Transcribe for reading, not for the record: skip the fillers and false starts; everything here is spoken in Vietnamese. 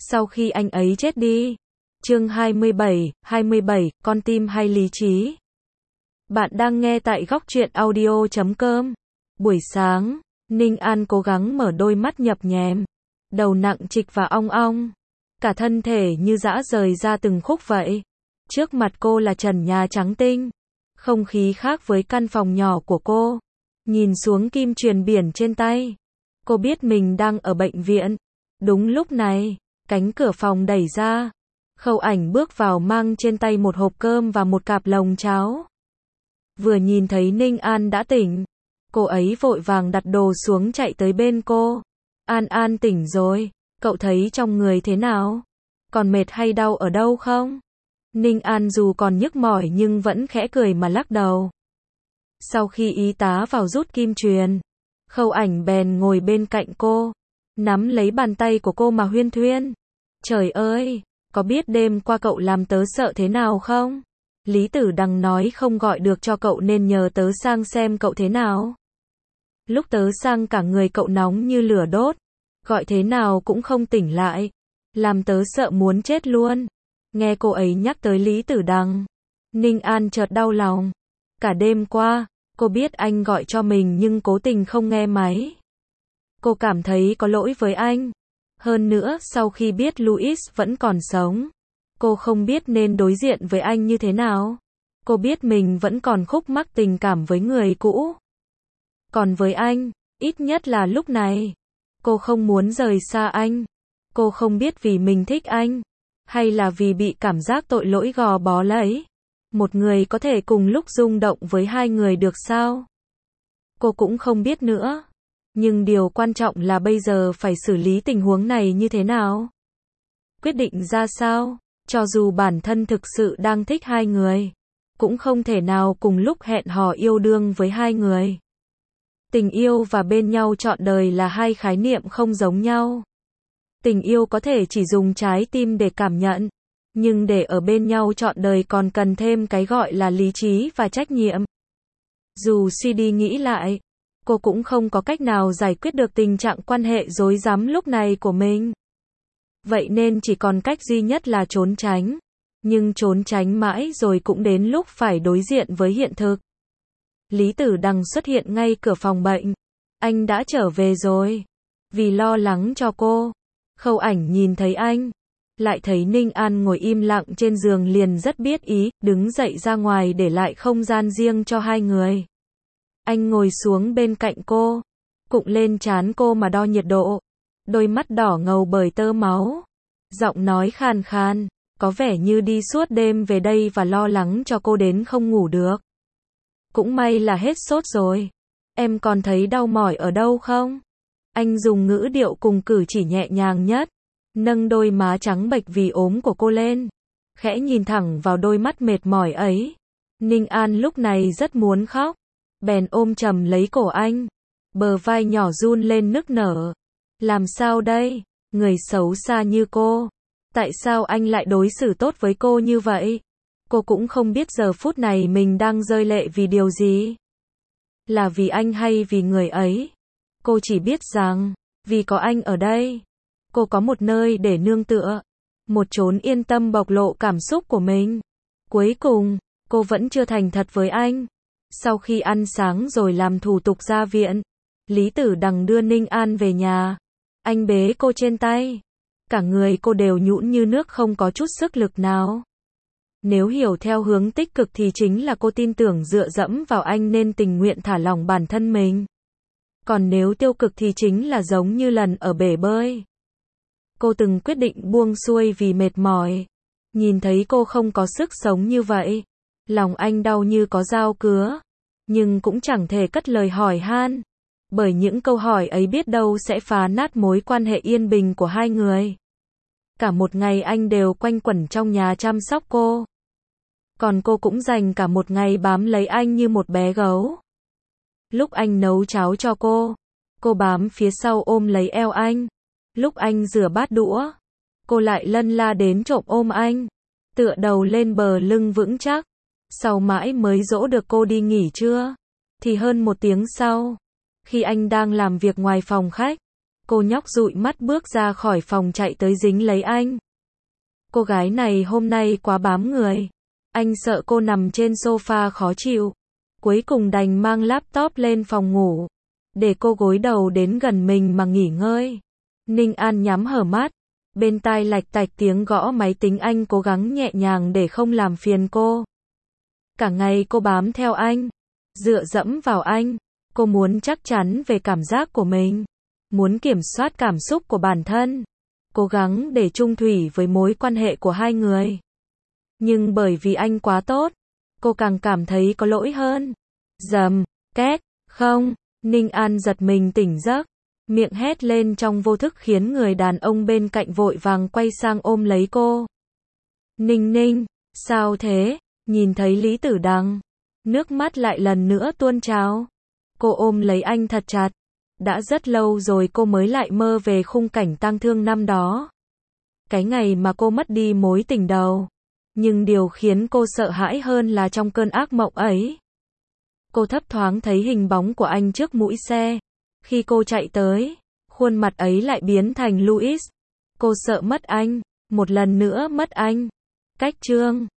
sau khi anh ấy chết đi. Chương 27, con tim hay lý trí? Bạn đang nghe tại góc truyện audio.com. Buổi sáng, Ninh An cố gắng mở đôi mắt nhập nhèm. Đầu nặng trịch và ong ong. Cả thân thể như giã rời ra từng khúc vậy. Trước mặt cô là trần nhà trắng tinh. Không khí khác với căn phòng nhỏ của cô. Nhìn xuống kim truyền biển trên tay. Cô biết mình đang ở bệnh viện. Đúng lúc này, cánh cửa phòng đẩy ra. Khâu Ảnh bước vào mang trên tay một hộp cơm và một cặp lồng cháo. Vừa nhìn thấy Ninh An đã tỉnh, cô ấy vội vàng đặt đồ xuống chạy tới bên cô. An An tỉnh rồi, cậu thấy trong người thế nào? Còn mệt hay đau ở đâu không? Ninh An dù còn nhức mỏi nhưng vẫn khẽ cười mà lắc đầu. Sau khi y tá vào rút kim truyền, Khâu Ảnh bèn ngồi bên cạnh cô, nắm lấy bàn tay của cô mà huyên thuyên. Trời ơi, có biết đêm qua cậu làm tớ sợ thế nào không? Lý Tử Đằng nói không gọi được cho cậu nên nhờ tớ sang xem cậu thế nào. Lúc tớ sang cả người cậu nóng như lửa đốt, gọi thế nào cũng không tỉnh lại, làm tớ sợ muốn chết luôn. Nghe cô ấy nhắc tới Lý Tử Đằng, Ninh An chợt đau lòng. Cả đêm qua, cô biết anh gọi cho mình nhưng cố tình không nghe máy. Cô cảm thấy có lỗi với anh. Hơn nữa, sau khi biết Louis vẫn còn sống, cô không biết nên đối diện với anh như thế nào. Cô biết mình vẫn còn khúc mắc tình cảm với người cũ. Còn với anh, ít nhất là lúc này, cô không muốn rời xa anh. Cô không biết vì mình thích anh, hay là vì bị cảm giác tội lỗi gò bó lấy. Một người có thể cùng lúc rung động với hai người được sao? Cô cũng không biết nữa. Nhưng điều quan trọng là bây giờ phải xử lý tình huống này như thế nào? Quyết định ra sao? Cho dù bản thân thực sự đang thích hai người, cũng không thể nào cùng lúc hẹn hò yêu đương với hai người. Tình yêu và bên nhau trọn đời là hai khái niệm không giống nhau. Tình yêu có thể chỉ dùng trái tim để cảm nhận, nhưng để ở bên nhau trọn đời còn cần thêm cái gọi là lý trí và trách nhiệm. Dù suy đi nghĩ lại, cô cũng không có cách nào giải quyết được tình trạng quan hệ rối rắm lúc này của mình. Vậy nên chỉ còn cách duy nhất là trốn tránh. Nhưng trốn tránh mãi rồi cũng đến lúc phải đối diện với hiện thực. Lý Tử Đằng xuất hiện ngay cửa phòng bệnh. Anh đã trở về rồi. Vì lo lắng cho cô, Khâu Ảnh nhìn thấy anh, lại thấy Ninh An ngồi im lặng trên giường liền rất biết ý, đứng dậy ra ngoài để lại không gian riêng cho hai người. Anh ngồi xuống bên cạnh cô, cụng lên trán cô mà đo nhiệt độ. Đôi mắt đỏ ngầu bởi tơ máu. Giọng nói khàn khàn, có vẻ như đi suốt đêm về đây và lo lắng cho cô đến không ngủ được. Cũng may là hết sốt rồi. Em còn thấy đau mỏi ở đâu không? Anh dùng ngữ điệu cùng cử chỉ nhẹ nhàng nhất, nâng đôi má trắng bệch vì ốm của cô lên, khẽ nhìn thẳng vào đôi mắt mệt mỏi ấy. Ninh An lúc này rất muốn khóc, bèn ôm chầm lấy cổ anh, bờ vai nhỏ run lên nức nở. Làm sao đây? Người xấu xa như cô, tại sao anh lại đối xử tốt với cô như vậy? Cô cũng không biết giờ phút này mình đang rơi lệ vì điều gì. Là vì anh hay vì người ấy? Cô chỉ biết rằng, vì có anh ở đây, cô có một nơi để nương tựa, một chốn yên tâm bộc lộ cảm xúc của mình. Cuối cùng, cô vẫn chưa thành thật với anh. Sau khi ăn sáng rồi làm thủ tục ra viện, Lý Tử Đằng đưa Ninh An về nhà. Anh bế cô trên tay. Cả người cô đều nhũn như nước không có chút sức lực nào. Nếu hiểu theo hướng tích cực thì chính là cô tin tưởng dựa dẫm vào anh nên tình nguyện thả lỏng bản thân mình. Còn nếu tiêu cực thì chính là giống như lần ở bể bơi. Cô từng quyết định buông xuôi vì mệt mỏi. Nhìn thấy cô không có sức sống như vậy, lòng anh đau như có dao cứa. Nhưng cũng chẳng thể cất lời hỏi han. Bởi những câu hỏi ấy biết đâu sẽ phá nát mối quan hệ yên bình của hai người. Cả một ngày anh đều quanh quẩn trong nhà chăm sóc cô. Còn cô cũng dành cả một ngày bám lấy anh như một bé gấu. Lúc anh nấu cháo cho cô bám phía sau ôm lấy eo anh. Lúc anh rửa bát đũa, cô lại lân la đến trộm ôm anh, tựa đầu lên bờ lưng vững chắc. Sau mãi mới dỗ được cô đi nghỉ trưa. Thì hơn 1 tiếng sau, khi anh đang làm việc ngoài phòng khách, Cô nhóc dụi mắt bước ra khỏi phòng chạy tới dính lấy anh. Cô gái này hôm nay quá bám người. Anh sợ cô nằm trên sofa khó chịu. Cuối cùng đành mang laptop lên phòng ngủ. Để cô gối đầu đến gần mình mà nghỉ ngơi. Ninh An nhắm hở mắt. Bên tai lạch tạch tiếng gõ máy tính, anh cố gắng nhẹ nhàng để không làm phiền cô. Cả ngày cô bám theo anh. Dựa dẫm vào anh. Cô muốn chắc chắn về cảm giác của mình. Muốn kiểm soát cảm xúc của bản thân. Cố gắng để chung thủy với mối quan hệ của hai người. Nhưng bởi vì anh quá tốt, cô càng cảm thấy có lỗi hơn. Rầm, két, không, Ninh An giật mình tỉnh giấc. Miệng hét lên trong vô thức khiến người đàn ông bên cạnh vội vàng quay sang ôm lấy cô. Ninh Ninh, sao thế? Nhìn thấy Lý Tử Đằng, nước mắt lại lần nữa tuôn trào. Cô ôm lấy anh thật chặt. Đã rất lâu rồi cô mới lại mơ về khung cảnh tang thương năm đó. Cái ngày mà cô mất đi mối tình đầu. Nhưng điều khiến cô sợ hãi hơn là trong cơn ác mộng ấy, cô thấp thoáng thấy hình bóng của anh trước mũi xe. Khi cô chạy tới, khuôn mặt ấy lại biến thành Louis. Cô sợ mất anh, một lần nữa mất anh. Cách chương